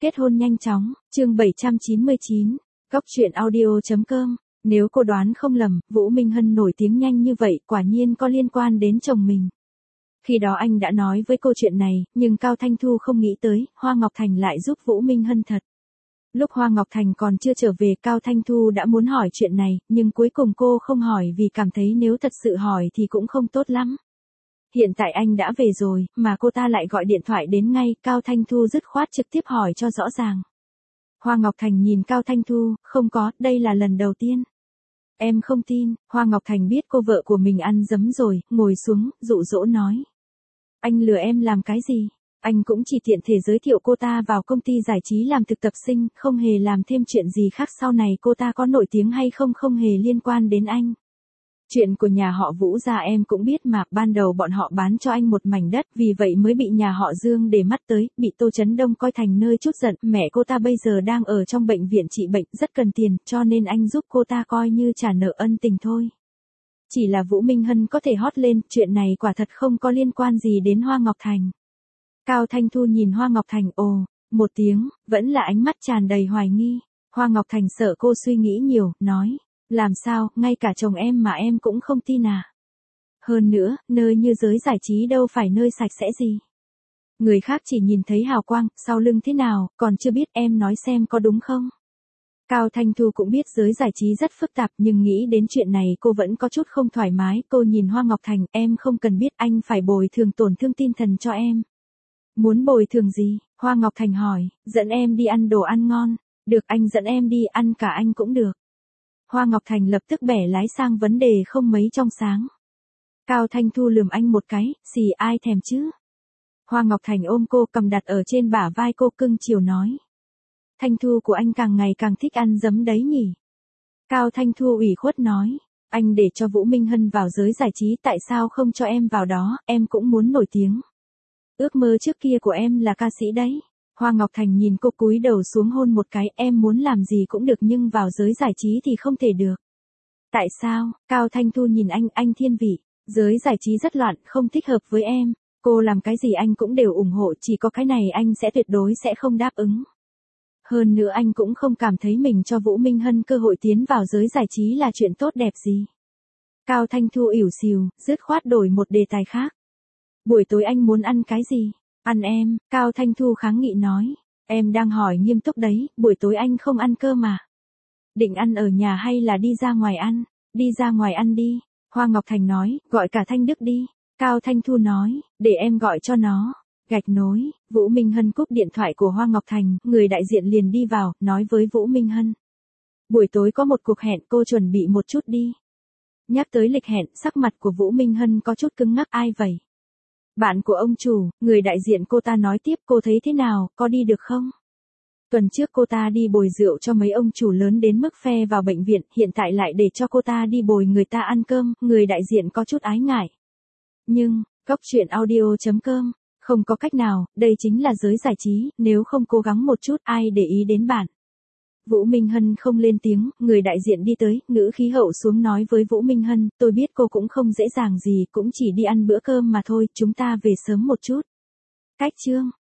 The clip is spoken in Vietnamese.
Kết hôn nhanh chóng, chương 799, Góc truyện audio.com. Nếu cô đoán không lầm, Vũ Minh Hân nổi tiếng nhanh như vậy quả nhiên có liên quan đến chồng mình. Khi đó anh đã nói với cô chuyện này, nhưng Cao Thanh Thu không nghĩ tới, Hoa Ngọc Thành lại giúp Vũ Minh Hân thật. Lúc Hoa Ngọc Thành còn chưa trở về, Cao Thanh Thu đã muốn hỏi chuyện này, nhưng cuối cùng cô không hỏi vì cảm thấy nếu thật sự hỏi thì cũng không tốt lắm. Hiện tại anh đã về rồi, mà cô ta lại gọi điện thoại đến ngay, Cao Thanh Thu dứt khoát trực tiếp hỏi cho rõ ràng. Hoa Ngọc Thành nhìn Cao Thanh Thu, không có, đây là lần đầu tiên. Em không tin, Hoa Ngọc Thành biết cô vợ của mình ăn dấm rồi, ngồi xuống, dụ dỗ nói. Anh lừa em làm cái gì? Anh cũng chỉ tiện thể giới thiệu cô ta vào công ty giải trí làm thực tập sinh, không hề làm thêm chuyện gì khác, sau này cô ta có nổi tiếng hay không không hề liên quan đến anh. Chuyện của nhà họ Vũ gia em cũng biết mà, ban đầu bọn họ bán cho anh một mảnh đất, vì vậy mới bị nhà họ Dương để mắt tới, bị Tô Chấn Đông coi thành nơi trút giận, mẹ cô ta bây giờ đang ở trong bệnh viện trị bệnh, rất cần tiền, cho nên anh giúp cô ta coi như trả nợ ân tình thôi. Chỉ là Vũ Minh Hân có thể hot lên, chuyện này quả thật không có liên quan gì đến Hoa Ngọc Thành. Cao Thanh Thu nhìn Hoa Ngọc Thành ồ, một tiếng, vẫn là ánh mắt tràn đầy hoài nghi. Hoa Ngọc Thành sợ cô suy nghĩ nhiều, nói. Làm sao, ngay cả chồng em mà em cũng không tin à? Hơn nữa, nơi như giới giải trí đâu phải nơi sạch sẽ gì. Người khác chỉ nhìn thấy hào quang, sau lưng thế nào, còn chưa biết, em nói xem có đúng không? Cao Thanh Thu cũng biết giới giải trí rất phức tạp, nhưng nghĩ đến chuyện này cô vẫn có chút không thoải mái. Cô nhìn Hoa Ngọc Thành, em không cần biết, anh phải bồi thường tổn thương tinh thần cho em. Muốn bồi thường gì? Hoa Ngọc Thành hỏi, dẫn em đi ăn đồ ăn ngon. Được, anh dẫn em đi, ăn cả anh cũng được. Hoa Ngọc Thành lập tức bẻ lái sang vấn đề không mấy trong sáng. Cao Thanh Thu lườm anh một cái, xì ai thèm chứ. Hoa Ngọc Thành ôm cô, cầm đặt ở trên bả vai cô, cưng chiều nói. Thanh Thu của anh càng ngày càng thích ăn dấm đấy nhỉ. Cao Thanh Thu ủy khuất nói, anh để cho Vũ Minh Hân vào giới giải trí, tại sao không cho em vào đó, em cũng muốn nổi tiếng. Ước mơ trước kia của em là ca sĩ đấy. Hoa Ngọc Thành nhìn cô cúi đầu xuống hôn một cái, em muốn làm gì cũng được nhưng vào giới giải trí thì không thể được. Tại sao? Cao Thanh Thu nhìn anh thiên vị, giới giải trí rất loạn, không thích hợp với em. Cô làm cái gì anh cũng đều ủng hộ, chỉ có cái này anh sẽ tuyệt đối sẽ không đáp ứng. Hơn nữa anh cũng không cảm thấy mình cho Vũ Minh Hân cơ hội tiến vào giới giải trí là chuyện tốt đẹp gì. Cao Thanh Thu ỉu xìu, dứt khoát đổi một đề tài khác. Buổi tối anh muốn ăn cái gì? Ăn em, Cao Thanh Thu kháng nghị nói. Em đang hỏi nghiêm túc đấy, buổi tối anh không ăn cơm mà. Định ăn ở nhà hay là đi ra ngoài ăn? Đi ra ngoài ăn đi. Hoa Ngọc Thành nói, gọi cả Thanh Đức đi. Cao Thanh Thu nói, để em gọi cho nó. Gạch nối, Vũ Minh Hân cúp điện thoại của Hoa Ngọc Thành, người đại diện liền đi vào, nói với Vũ Minh Hân. Buổi tối có một cuộc hẹn, cô chuẩn bị một chút đi. Nhắc tới lịch hẹn, sắc mặt của Vũ Minh Hân có chút cứng ngắc, ai vậy? Bạn của ông chủ, người đại diện cô ta nói tiếp, cô thấy thế nào, có đi được không? Tuần trước cô ta đi bồi rượu cho mấy ông chủ lớn đến mức phe vào bệnh viện, hiện tại lại để cho cô ta đi bồi người ta ăn cơm, người đại diện có chút ái ngại. Nhưng, Góc truyện audio.com, không có cách nào, đây chính là giới giải trí, nếu không cố gắng một chút ai để ý đến bạn. Vũ Minh Hân không lên tiếng, người đại diện đi tới, ngữ khí hậu xuống nói với Vũ Minh Hân, tôi biết cô cũng không dễ dàng gì, cũng chỉ đi ăn bữa cơm mà thôi, chúng ta về sớm một chút. Cách chương.